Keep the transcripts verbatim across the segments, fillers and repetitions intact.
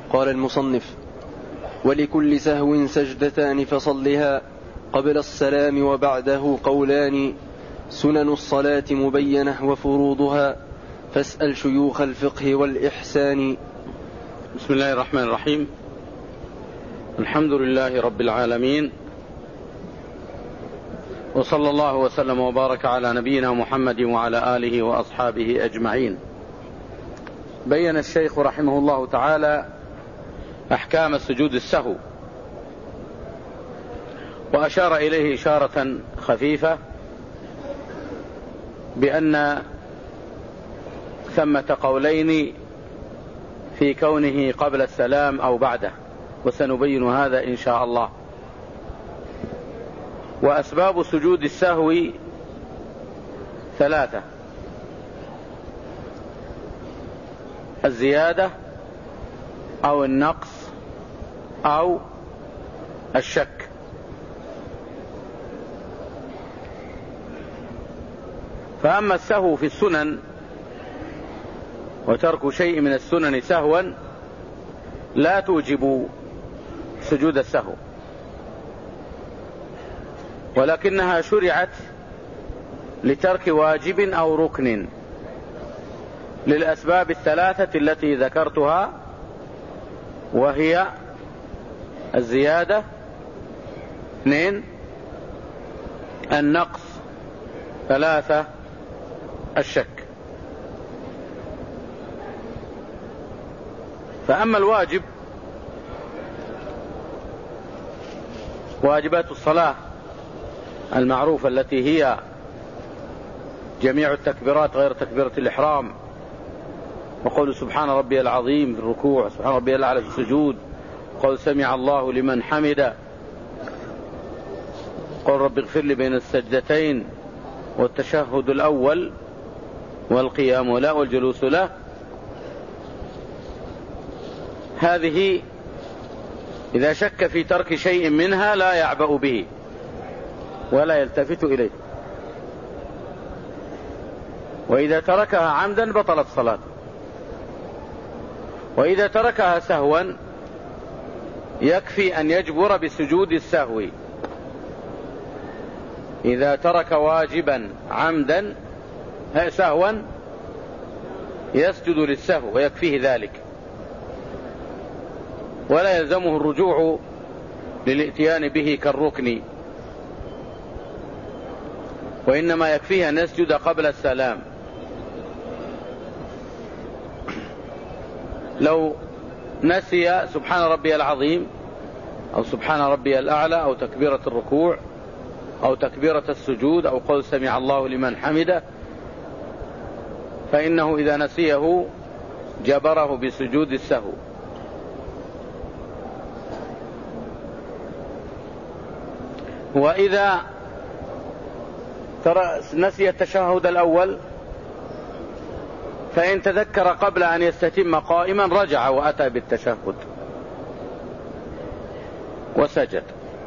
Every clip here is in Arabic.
قال المصنف: ولكل سهو سجدتان فصلها قبل السلام وبعده قولان، سنن الصلاة مبينة وفروضها، فاسأل شيوخ الفقه والإحسان. بسم الله الرحمن الرحيم. الحمد لله رب العالمين، وصلى الله وسلم وبارك على نبينا محمد وعلى آله وأصحابه أجمعين. بين الشيخ رحمه الله تعالى أحكام السجود السهو، وأشار إليه إشارة خفيفة بأن ثمة قولين في كونه قبل السلام أو بعده، وسنبين هذا إن شاء الله. وأسباب سجود السهو ثلاثة: الزيادة أو النقص أو الشك. فأما السهو في السنن وترك شيء من السنن سهوا لا توجب سجود السهو، ولكنها شرعت لترك واجب أو ركن للأسباب الثلاثة التي ذكرتها، وهي الزيادة، اثنين النقص، ثلاثة الشك. فأما الواجب، واجبات الصلاة المعروفة التي هي جميع التكبيرات غير تكبيرة الإحرام، وقول سبحان ربي العظيم في الركوع، سبحان ربي الأعلى في السجود، قول سمع الله لمن حمده، قول رب اغفر لي بين السجدتين، والتشهد الأول، والقيام له، والجلوس له. هذه إذا شك في ترك شيء منها لا يعبأ به ولا يلتفت إليه، وإذا تركها عمدا بطلت صلاته، وإذا تركها سهوا يكفي أن يجبر بسجود السهو. إذا ترك واجبا عمدا سهوا يسجد للسهو ويكفيه ذلك، ولا يلزمه الرجوع للاتيان به كالركن، وإنما يكفيه أن يسجد قبل السلام. لو نسي سبحان ربي العظيم أو سبحان ربي الأعلى أو تكبيرة الركوع أو تكبيرة السجود أو قول سمع الله لمن حمده، فإنه إذا نسيه جبره بسجود السهو. وإذا نسي التشهد الأول فإن تذكر قبل أن يستتم قائما رجع وأتى بالتشهد وسجد،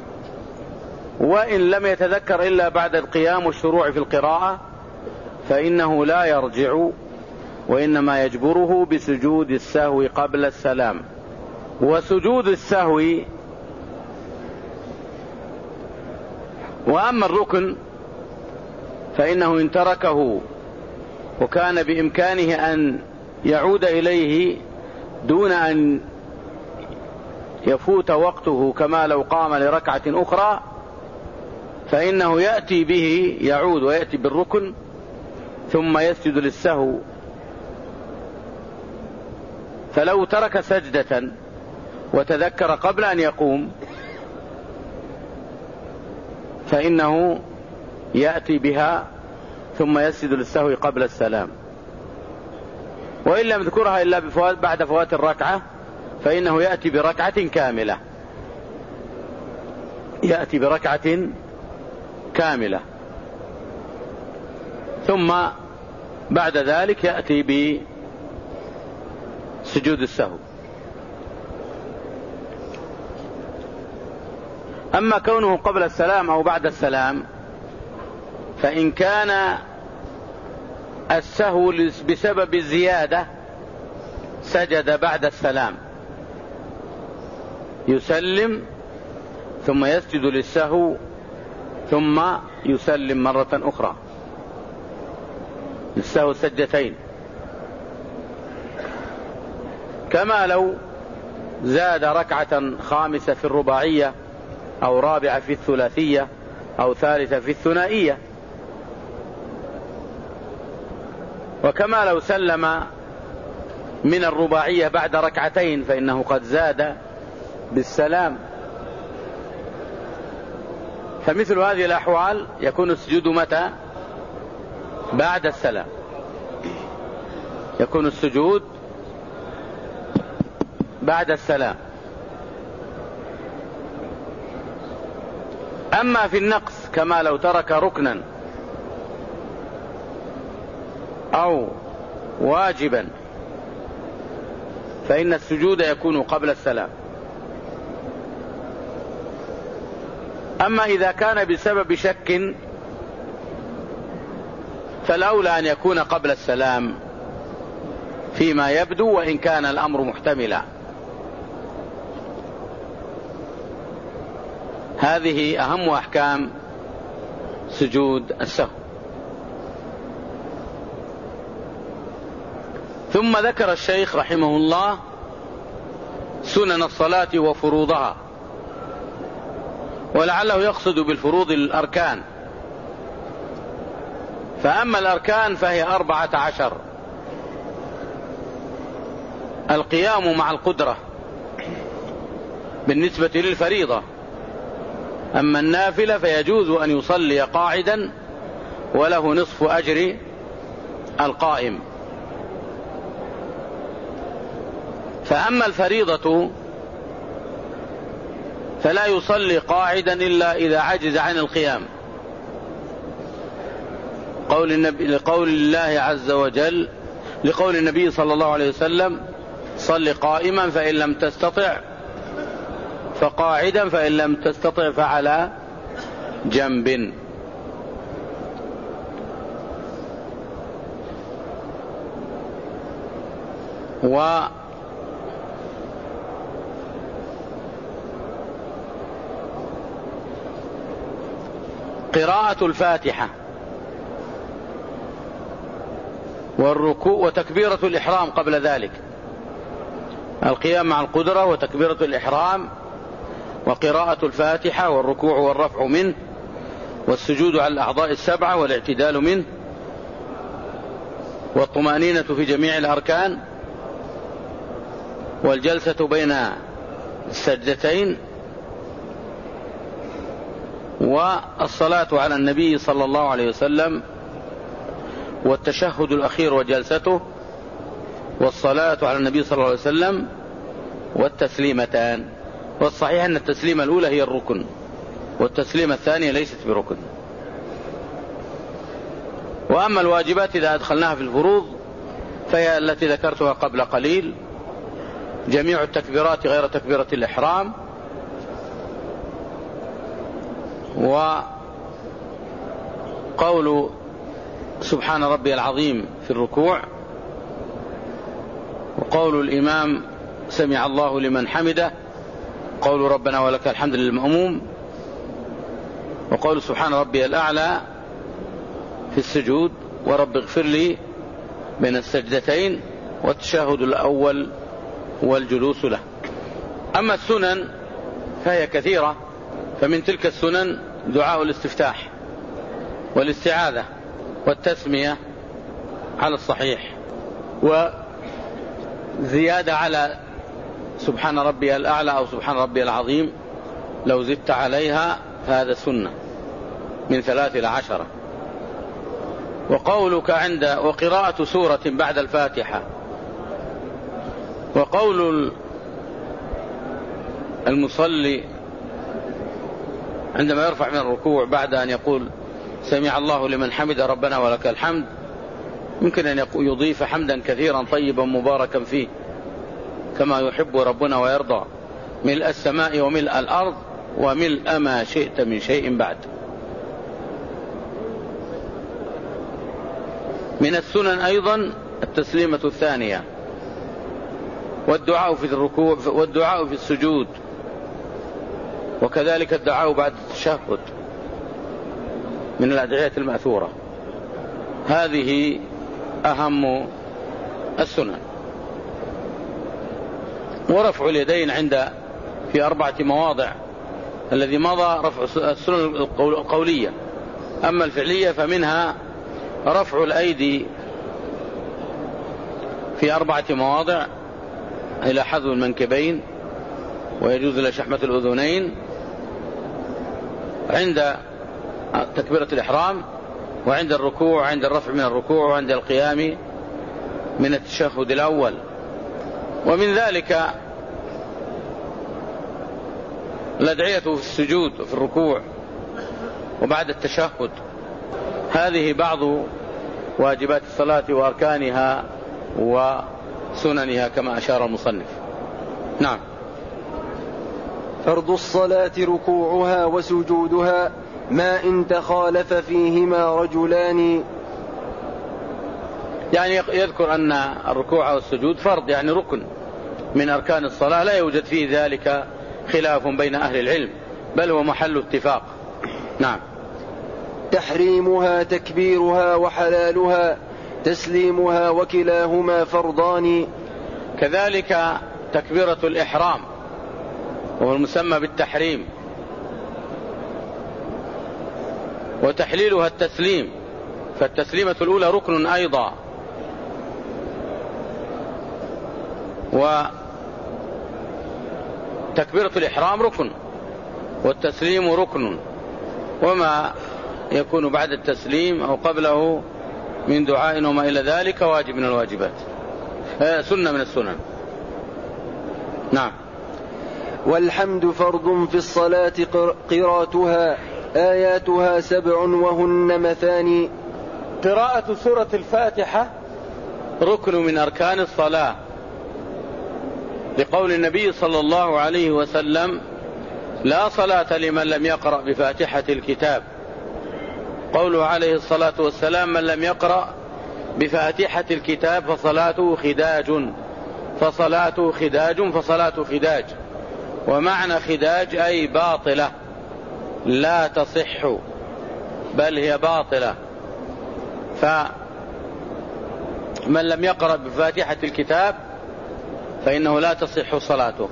وإن لم يتذكر إلا بعد القيام والشروع في القراءة فإنه لا يرجع، وإنما يجبره بسجود السهو قبل السلام. وسجود السهو، وأما الركن فإنه إن تركه وكان بإمكانه أن يعود إليه دون أن يفوت وقته كما لو قام لركعة أخرى فإنه يأتي به، يعود ويأتي بالركن ثم يسجد للسهو. فلو ترك سجدة وتذكر قبل أن يقوم فإنه يأتي بها ثم يسجد للسهو قبل السلام، وإن لم يذكرها إلا بفوات بعد فوات الركعة فإنه يأتي بركعة كاملة، يأتي بركعة كاملة ثم بعد ذلك يأتي بسجود السهو. أما كونه قبل السلام أو بعد السلام فإن كان السهو بسبب الزيادة سجد بعد السلام، يسلم ثم يسجد للسهو ثم يسلم مرة أخرى، للسهو سجدتين. كما لو زاد ركعة خامسة في الرباعية أو رابعة في الثلاثية أو ثالثة في الثنائية. وكما لو سلم من الرباعية بعد ركعتين فإنه قد زاد بالسلام. فمثل هذه الأحوال يكون السجود متى؟ بعد السلام. يكون السجود بعد السلام. أما في النقص كما لو ترك ركنا أو واجبا فإن السجود يكون قبل السلام. أما إذا كان بسبب شك فالأولى أن يكون قبل السلام فيما يبدو، وإن كان الأمر محتملا. هذه أهم أحكام سجود السهو. ثم ذكر الشيخ رحمه الله سنن الصلاة وفروضها، ولعله يقصد بالفروض الأركان. فأما الأركان فهي أربعة عشر: القيام مع القدرة بالنسبة للفريضة. أما النافلة فيجوز أن يصلي قاعدا وله نصف أجر القائم. فأما الفريضة فلا يصلي قاعدا إلا إذا عجز عن القيام، قول النبي لقول الله عز وجل لقول النبي صلى الله عليه وسلم: صل قائما فإن لم تستطع فقاعدا فإن لم تستطع فعلى جنب. و قراءة الفاتحة والركوع وتكبيرة الإحرام قبل ذلك. القيام مع القدرة وتكبيرة الإحرام وقراءة الفاتحة والركوع والرفع منه والسجود على الأعضاء السبعة والاعتدال منه والطمأنينة في جميع الأركان والجلسة بين السجدتين والصلاة على النبي صلى الله عليه وسلم والتشهد الأخير وجلسته والصلاة على النبي صلى الله عليه وسلم والتسليمتان. والصحيح أن التسليمة الأولى هي الركن والتسليمة الثانية ليست بركن. وأما الواجبات إذا أدخلناها في الفروض فهي التي ذكرتها قبل قليل: جميع التكبيرات غير تكبيرة الإحرام، وقول سبحان ربي العظيم في الركوع، وقول الإمام سمع الله لمن حمده، قول ربنا ولك الحمد للمأموم، وقول سبحان ربي الأعلى في السجود، ورب اغفر لي بين السجدتين، والتشهد الأول والجلوس له. أما السنن فهي كثيرة، فمن تلك السنن دعاء الاستفتاح والاستعاذة والتسمية على الصحيح، وزيادة على سبحان ربي الأعلى أو سبحان ربي العظيم لو زدت عليها فهذا سنة من ثلاث إلى عشرة. وقولك عند وقراءة سورة بعد الفاتحة، وقول المصلي عندما يرفع من الركوع بعد أن يقول سمع الله لمن حمد ربنا ولك الحمد، يمكن أن يضيف حمدا كثيرا طيبا مباركا فيه كما يحب ربنا ويرضى، ملء السماء وملء الأرض وملء ما شئت من شيء بعد. من السنن أيضا التسليمة الثانية والدعاء في الركوع والدعاء في السجود وكذلك الدعاء بعد التشهد من الأدعية المأثورة. هذه أهم السنن. ورفع اليدين عند في أربعة مواضع، الذي مضى رفع السنن القولية، أما الفعلية فمنها رفع الأيدي في أربعة مواضع إلى حذو المنكبين، ويجوز إلى شحمة الأذنين عند تكبيرة الإحرام، وعند الركوع، وعند الرفع من الركوع، وعند القيام من التشهد الأول. ومن ذلك الأدعية في السجود وفي الركوع وبعد التشهد. هذه بعض واجبات الصلاة وأركانها وسننها كما أشار المصنف. نعم. فرض الصلاة ركوعها وسجودها ما إن تخالف فيهما رجلان. يعني يذكر أن الركوع والسجود فرض، يعني ركن من أركان الصلاة، لا يوجد فيه ذلك خلاف بين أهل العلم، بل هو محل اتفاق. نعم. تحريمها تكبيرها وحلالها تسليمها وكلاهما فرضان. كذلك تكبيرة الإحرام وهو المسمى بالتحريم، وتحليلها التسليم، فالتسليمة الأولى ركن أيضا، وتكبيرة الإحرام ركن والتسليم ركن، وما يكون بعد التسليم أو قبله من دعاء وما إلى ذلك واجب من الواجبات، سنة من السنن. نعم. والحمد فرض في الصلاة قراءتها آياتها سبع وهن مثاني. قراءة سورة الفاتحة ركن من أركان الصلاة، لقول النبي صلى الله عليه وسلم: لا صلاة لمن لم يقرأ بفاتحة الكتاب. قوله عليه الصلاة والسلام: من لم يقرأ بفاتحة الكتاب فصلاته خداج فصلاته خداج فصلاته خداج. ومعنى خداج أي باطلة لا تصح، بل هي باطلة. فمن لم يقرأ بفاتحة الكتاب فإنه لا تصح صلاته.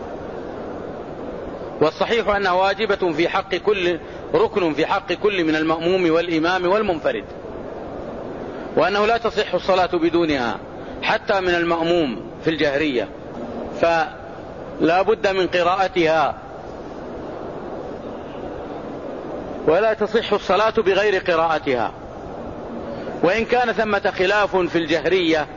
والصحيح أنها واجبة في حق كل ركن في حق كل من المأموم والإمام والمنفرد، وأنه لا تصح الصلاة بدونها حتى من المأموم في الجهرية، فلا بد من قراءتها، ولا تصح الصلاة بغير قراءتها. وإن كان ثمة خلاف في الجهرية،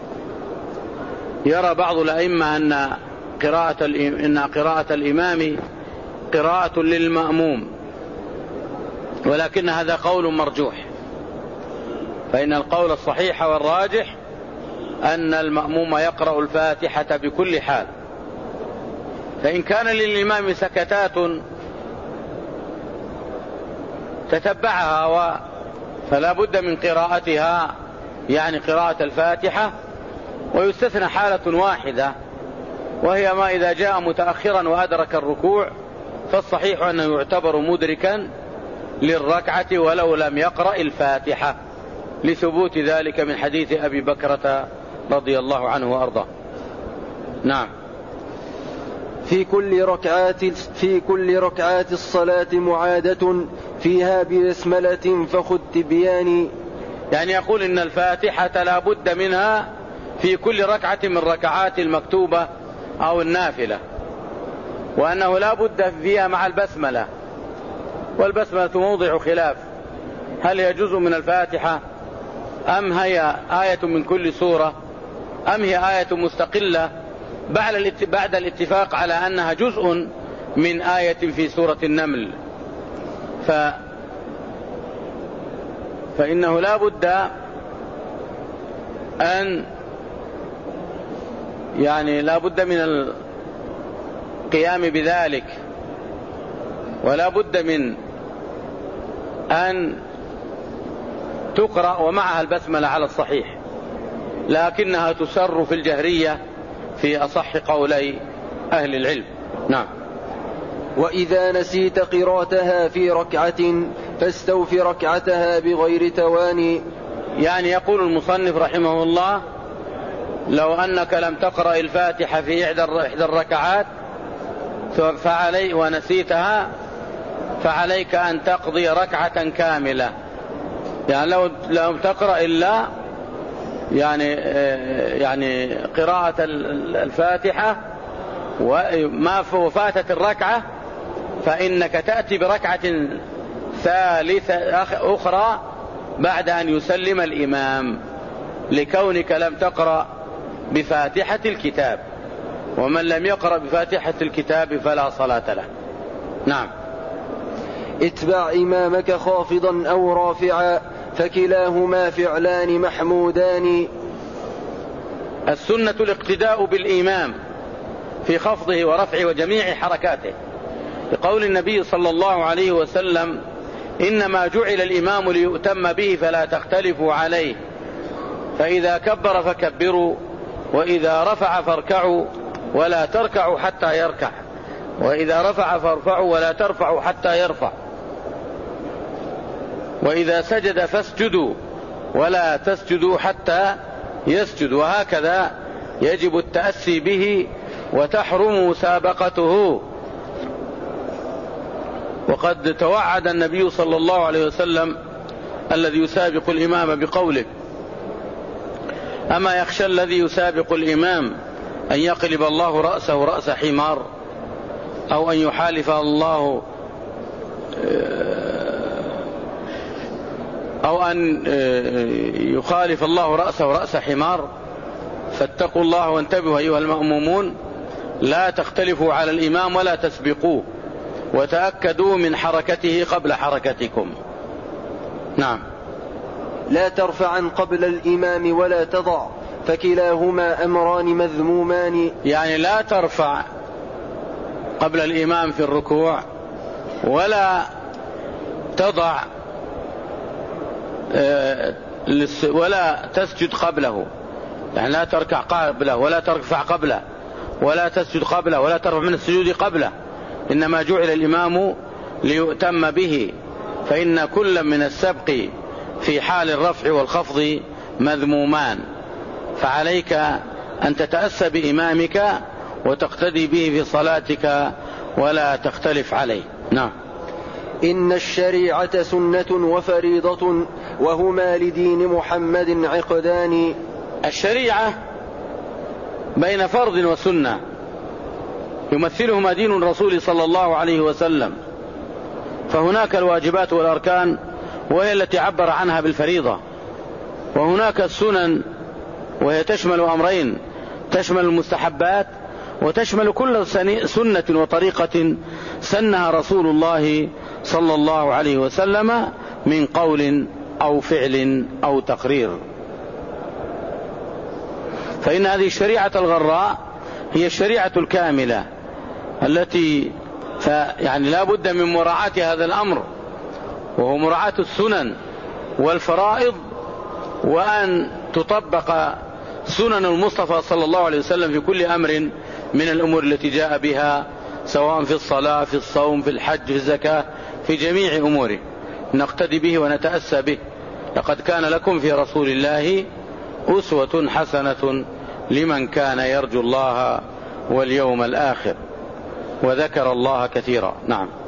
يرى بعض الأئمة أن قراءة إن قراءة الإمام قراءة للمأموم، ولكن هذا قول مرجوح، فإن القول الصحيح والراجح أن المأموم يقرأ الفاتحة بكل حال. فإن كان للإمام سكتات تتبعها و فلا بد من قراءتها، يعني قراءة الفاتحة. ويستثنى حالة واحدة، وهي ما إذا جاء متأخرا وأدرك الركوع، فالصحيح أنه يعتبر مدركا للركعة ولو لم يقرأ الفاتحة، لثبوت ذلك من حديث أبي بكرة رضي الله عنه وأرضاه. نعم. في كل ركعات في كل ركعات الصلاة معادة فيها بسملة فخذ تبيان. يعني يقول إن الفاتحة لا بد منها في كل ركعة من ركعات المكتوبة أو النافلة، وأنه لا بد فيها مع البسملة، والبسملة موضع خلاف، هل هي جزء من الفاتحة أم هي آية من كل سورة أم هي آية مستقلة، بعد الاتفاق على أنها جزء من آية في سورة النمل. ف... فإنه لا بد أن يعني لا بد من القيام بذلك، ولا بد من أن تقرأ ومعها البسملة على الصحيح، لكنها تسر في الجهرية في أصح قولي أهل العلم. نعم. وإذا نسيت قراءتها في ركعة فاستوف ركعتها بغير تواني. يعني يقول المصنف رحمه الله: لو أنك لم تقرأ الفاتحة في إحدى الركعات فعلي ونسيتها فعليك أن تقضي ركعة كاملة. يعني لو لم تقرأ إلا يعني يعني قراءة الفاتحة وما وفاتت الركعة فإنك تأتي بركعة ثالثة أخرى بعد أن يسلم الإمام، لكونك لم تقرأ بفاتحة الكتاب، ومن لم يقرأ بفاتحة الكتاب فلا صلاة له. نعم. اتبع إمامك خافضا أو رافعا فكلاهما فعلان محمودان. السنة الاقتداء بالإمام في خفضه ورفعه وجميع حركاته، لقول النبي صلى الله عليه وسلم: إنما جعل الإمام ليؤتم به فلا تختلفوا عليه، فإذا كبر فكبروا، وإذا رفع فاركعوا ولا تركعوا حتى يركع، وإذا رفع فارفعوا ولا ترفعوا حتى يرفع، وإذا سجد فاسجدوا ولا تسجدوا حتى يسجد، وهكذا يجب التأسي به وتحرم مسابقته. وقد توعد النبي صلى الله عليه وسلم الذي يسابق الإمام بقوله: أما يخشى الذي يسابق الإمام أن يقلب الله رأسه رأس حمار، أو أن يحالف الله أو أن يخالف الله رأسه رأس حمار. فاتقوا الله وانتبهوا أيها المأمومون، لا تختلفوا على الإمام ولا تسبقوه، وتأكدوا من حركته قبل حركتكم. نعم. لا ترفعا قبل الإمام ولا تضع فكلاهما أمران مذمومان. يعني لا ترفع قبل الإمام في الركوع ولا تضع ولا تسجد قبله، يعني لا تركع قبله ولا ترفع قبله ولا تسجد قبله ولا ترفع من السجود قبله، إنما جعل الإمام ليؤتم به، فإن كل من السبق في حال الرفع والخفض مذمومان، فعليك أن تتأسى بإمامك وتقتدي به في صلاتك ولا تختلف عليه. نعم. إن الشريعة سنة وفريضة وهما لدين محمد عقدان. الشريعة بين فرض وسنة يمثلهما دين الرسول صلى الله عليه وسلم، فهناك الواجبات والأركان وهي التي عبر عنها بالفريضة، وهناك السنن وهي تشمل أمرين: تشمل المستحبات وتشمل كل سنة وطريقة سنها رسول الله صلى الله عليه وسلم من قول أو فعل أو تقرير. فإن هذه الشريعة الغراء هي الشريعة الكاملة التي يعني لا بد من مراعاة هذا الأمر، وهو مراعاة السنن والفرائض، وأن تطبق سنن المصطفى صلى الله عليه وسلم في كل أمر من الأمور التي جاء بها، سواء في الصلاة، في الصوم، في الحج، في الزكاة، في جميع أموره نقتدي به ونتأسى به. لقد كان لكم في رسول الله أسوة حسنة لمن كان يرجو الله واليوم الآخر وذكر الله كثيرا. نعم.